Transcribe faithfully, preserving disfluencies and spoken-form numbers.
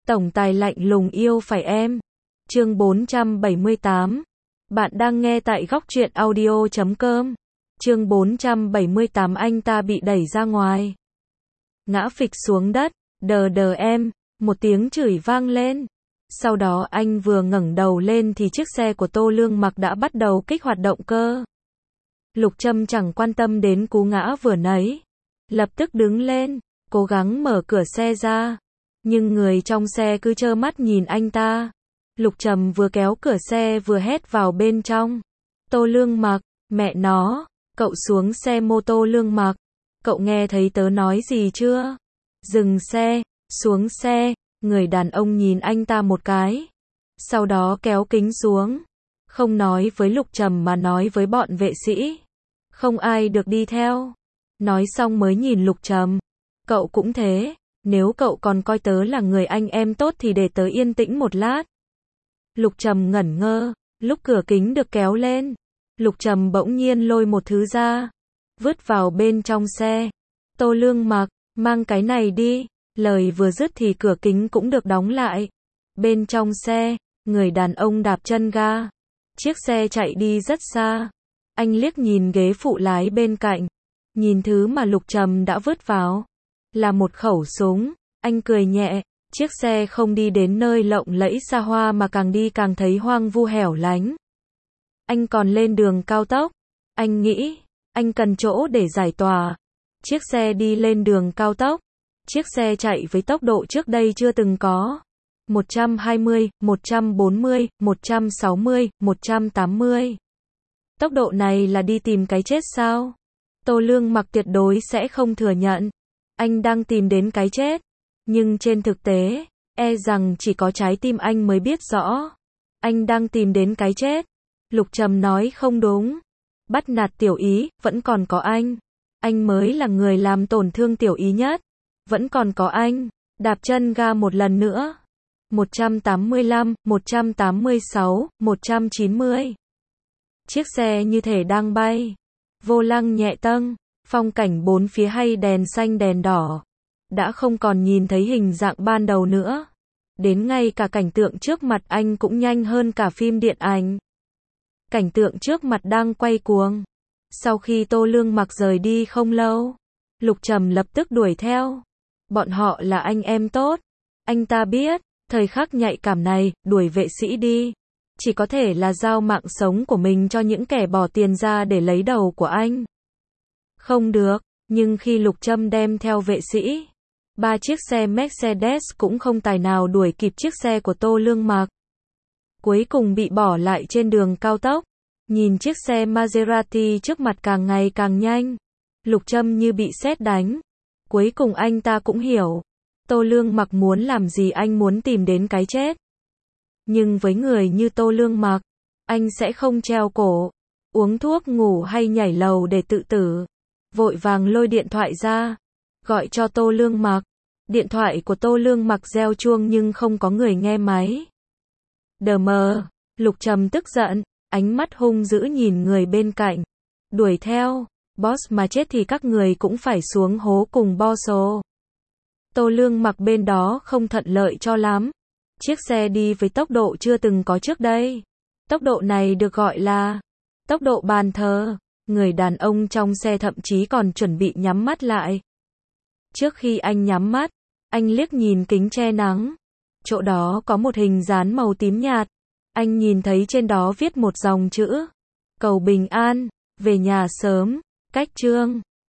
Tổng tài lạnh lùng yêu phải em. Chương bốn trăm bảy mươi tám. Bạn đang nghe tại góc truyện audio chấm com. Chương bốn trăm bảy mươi tám. Anh ta bị đẩy ra ngoài, ngã phịch xuống đất. Đờ đờ em, một tiếng chửi vang lên. Sau đó anh vừa ngẩng đầu lên thì chiếc xe của Tô Lương Mặc đã bắt đầu kích hoạt động cơ. Lục Trâm chẳng quan tâm đến cú ngã vừa nãy, lập tức đứng lên, cố gắng mở cửa xe ra. Nhưng người trong xe cứ trơ mắt nhìn anh ta. Lục Trầm vừa kéo cửa xe vừa hét vào bên trong. Tô Lương Mặc, mẹ nó, cậu xuống xe mô tô Lương Mặc. Cậu nghe thấy tớ nói gì chưa? Dừng xe, xuống xe. Người đàn ông nhìn anh ta một cái, sau đó kéo kính xuống. Không nói với Lục Trầm mà nói với bọn vệ sĩ. Không ai được đi theo. Nói xong mới nhìn Lục Trầm. Cậu cũng thế, nếu cậu còn coi tớ là người anh em tốt thì để tớ yên tĩnh một lát. Lục Trầm ngẩn ngơ, lúc cửa kính được kéo lên, Lục Trầm bỗng nhiên lôi một thứ ra, vứt vào bên trong xe. Tô Lương Mặc, mang cái này đi. Lời vừa dứt thì cửa kính cũng được đóng lại. Bên trong xe, người đàn ông đạp chân ga. Chiếc xe chạy đi rất xa. Anh liếc nhìn ghế phụ lái bên cạnh, nhìn thứ mà Lục Trầm đã vứt vào là một khẩu súng. Anh cười nhẹ, chiếc xe không đi đến nơi lộng lẫy xa hoa mà càng đi càng thấy hoang vu hẻo lánh. Anh còn lên đường cao tốc. Anh nghĩ, anh cần chỗ để giải tỏa. Chiếc xe đi lên đường cao tốc. Chiếc xe chạy với tốc độ trước đây chưa từng có. một trăm hai mươi, một trăm bốn mươi, một trăm sáu mươi, một trăm tám mươi. Tốc độ này là đi tìm cái chết sao? Tô Lương Mặc tuyệt đối sẽ không thừa nhận. Anh đang tìm đến cái chết. Nhưng trên thực tế, e rằng chỉ có trái tim anh mới biết rõ. Anh đang tìm đến cái chết. Lục Trầm nói không đúng. Bắt nạt Tiểu Ý, vẫn còn có anh. Anh mới là người làm tổn thương Tiểu Ý nhất. Vẫn còn có anh. Đạp chân ga một lần nữa. một trăm tám mươi lăm, một trăm tám mươi sáu, một trăm chín mươi. Chiếc xe như thể đang bay. Vô lăng nhẹ tâng. Phong cảnh bốn phía hay đèn xanh đèn đỏ đã không còn nhìn thấy hình dạng ban đầu nữa. Đến ngay cả cảnh tượng trước mặt anh cũng nhanh hơn cả phim điện ảnh. Cảnh tượng trước mặt đang quay cuồng. Sau khi Tô Lương Mặc rời đi không lâu, Lục Trầm lập tức đuổi theo. Bọn họ là anh em tốt. Anh ta biết, thời khắc nhạy cảm này, đuổi vệ sĩ đi, chỉ có thể là giao mạng sống của mình cho những kẻ bỏ tiền ra để lấy đầu của anh. Không được, nhưng khi Lục Trâm đem theo vệ sĩ, ba chiếc xe Mercedes cũng không tài nào đuổi kịp chiếc xe của Tô Lương Mặc. Cuối cùng bị bỏ lại trên đường cao tốc. Nhìn chiếc xe Maserati trước mặt càng ngày càng nhanh, Lục Trâm như bị sét đánh. Cuối cùng anh ta cũng hiểu, Tô Lương Mặc muốn làm gì, anh muốn tìm đến cái chết. Nhưng với người như Tô Lương Mặc, anh sẽ không treo cổ, uống thuốc ngủ hay nhảy lầu để tự tử. Vội vàng lôi điện thoại ra, gọi cho Tô Lương Mặc. Điện thoại của Tô Lương Mặc reo chuông nhưng không có người nghe máy. Đờ mờ, Lục Trầm tức giận, ánh mắt hung dữ nhìn người bên cạnh. Đuổi theo, boss mà chết thì các người cũng phải xuống hố cùng boss. Tô Lương Mặc bên đó không thuận lợi cho lắm. Chiếc xe đi với tốc độ chưa từng có trước đây. Tốc độ này được gọi là tốc độ bàn thờ. Người đàn ông trong xe thậm chí còn chuẩn bị nhắm mắt lại. Trước khi anh nhắm mắt, anh liếc nhìn kính che nắng. Chỗ đó có một hình dán màu tím nhạt. Anh nhìn thấy trên đó viết một dòng chữ: cầu bình an, về nhà sớm, cách Trương.